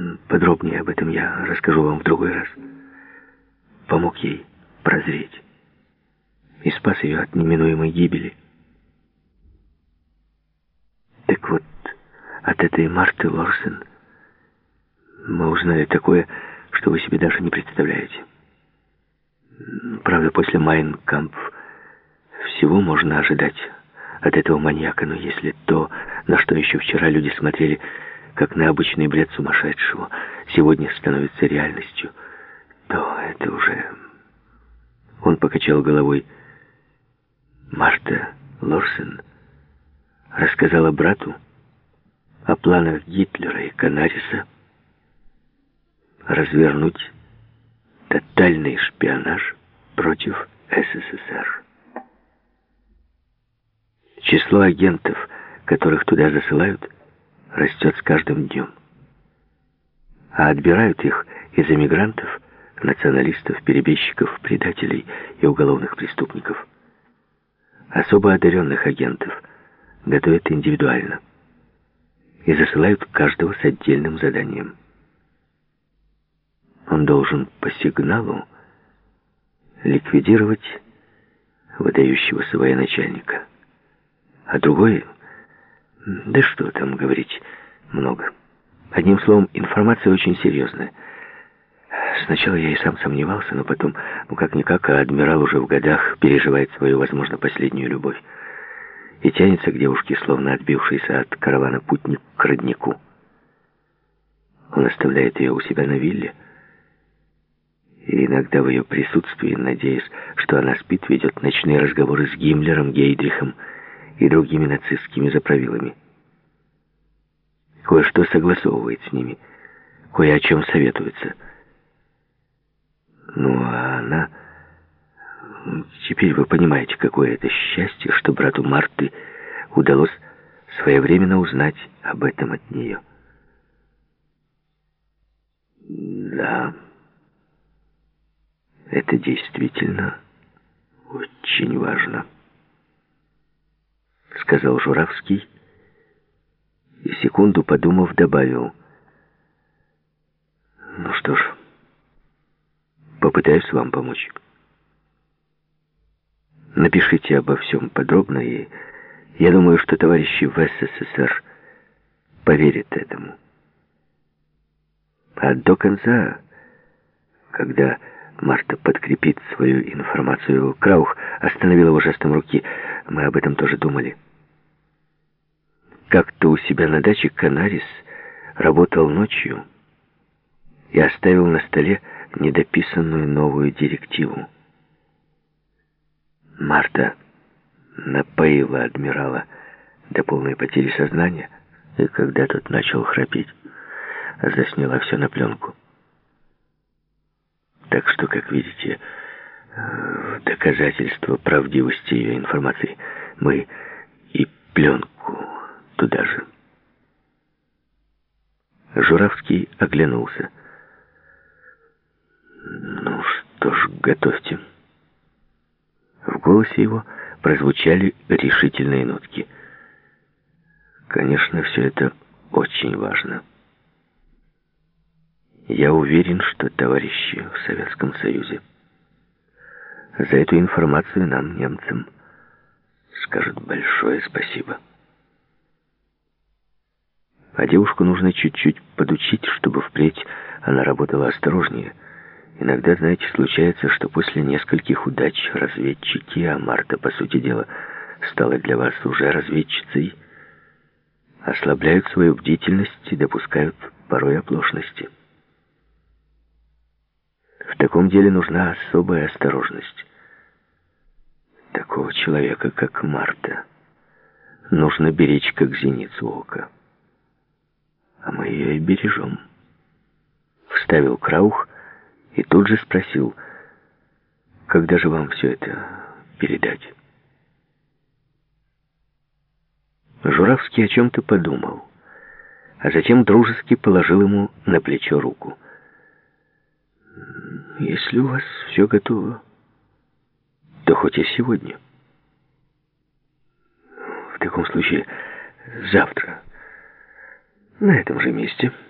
Подробнее об этом я расскажу вам в другой раз. Помог ей прозреть и спас ее от неминуемой гибели. Так вот, от этой Марты Лорсен мы узнали такое, что вы себе даже не представляете. Правда, после «Майн Кампф» всего можно ожидать от этого маньяка, но если то, на что еще вчера люди смотрели, как на обычный бред сумасшедшего, сегодня становится реальностью, то это уже... Он покачал головой. Марта Лорсен рассказала брату о планах Гитлера и Канариса развернуть тотальный шпионаж против СССР. Число агентов, которых туда засылают, растет с каждым днем. А отбирают их из эмигрантов, националистов, перебежчиков, предателей и уголовных преступников. Особо одаренных агентов готовят индивидуально и засылают каждого с отдельным заданием. Он должен по сигналу ликвидировать выдающегося военачальника. А другой, да что там говорить, много. Одним словом, информация очень серьезная. Сначала я и сам сомневался, но потом, как-никак, а адмирал уже в годах переживает свою, возможно, последнюю любовь. И тянется к девушке, словно отбившийся от каравана путник к роднику. Он оставляет ее у себя на вилле, и иногда в ее присутствии, надеясь, что она спит, ведет ночные разговоры с Гиммлером, Гейдрихом и другими нацистскими заправилами. Кое-что согласовывает с ними, кое о чем советуется. Ну, а она... Теперь вы понимаете, какое это счастье, что брату Марты удалось своевременно узнать об этом от нее. Да, это действительно очень важно, сказал Журавский и, секунду подумав, добавил: ну что ж, попытаюсь вам помочь. Напишите обо всем подробно, и я думаю, что товарищи в СССР поверят этому. А до конца, когда Марта подкрепит свою информацию, Краух остановил его жестом руки. Мы об этом тоже думали. Как-то у себя на даче Канарис работал ночью и оставил на столе недописанную новую директиву. Марта напоила адмирала до полной потери сознания, и когда тот начал храпеть, засняла все на пленку. Так что, как видите, в доказательство правдивости ее информации мы и пленку туда же. Журавский оглянулся. Ну что ж, готовьте. В голосе его прозвучали решительные нотки. Конечно, все это очень важно. Я уверен, что товарищи в Советском Союзе за эту информацию нам, немцам, скажут большое спасибо. А девушку нужно чуть-чуть подучить, чтобы впредь она работала осторожнее. Иногда, знаете, случается, что после нескольких удач разведчики, а Марта, по сути дела, стала для вас уже разведчицей, ослабляют свою бдительность и допускают порой оплошности. В таком деле нужна особая осторожность. Такого человека, как Марта, нужно беречь, как зеницу ока. А мы ее и бережем. Вставил Краух и тут же спросил: когда же вам все это передать? Журавский о чем-то подумал, а затем дружески положил ему на плечо руку. Если у вас все готово, то хоть и сегодня. В таком случае завтра на этом же месте.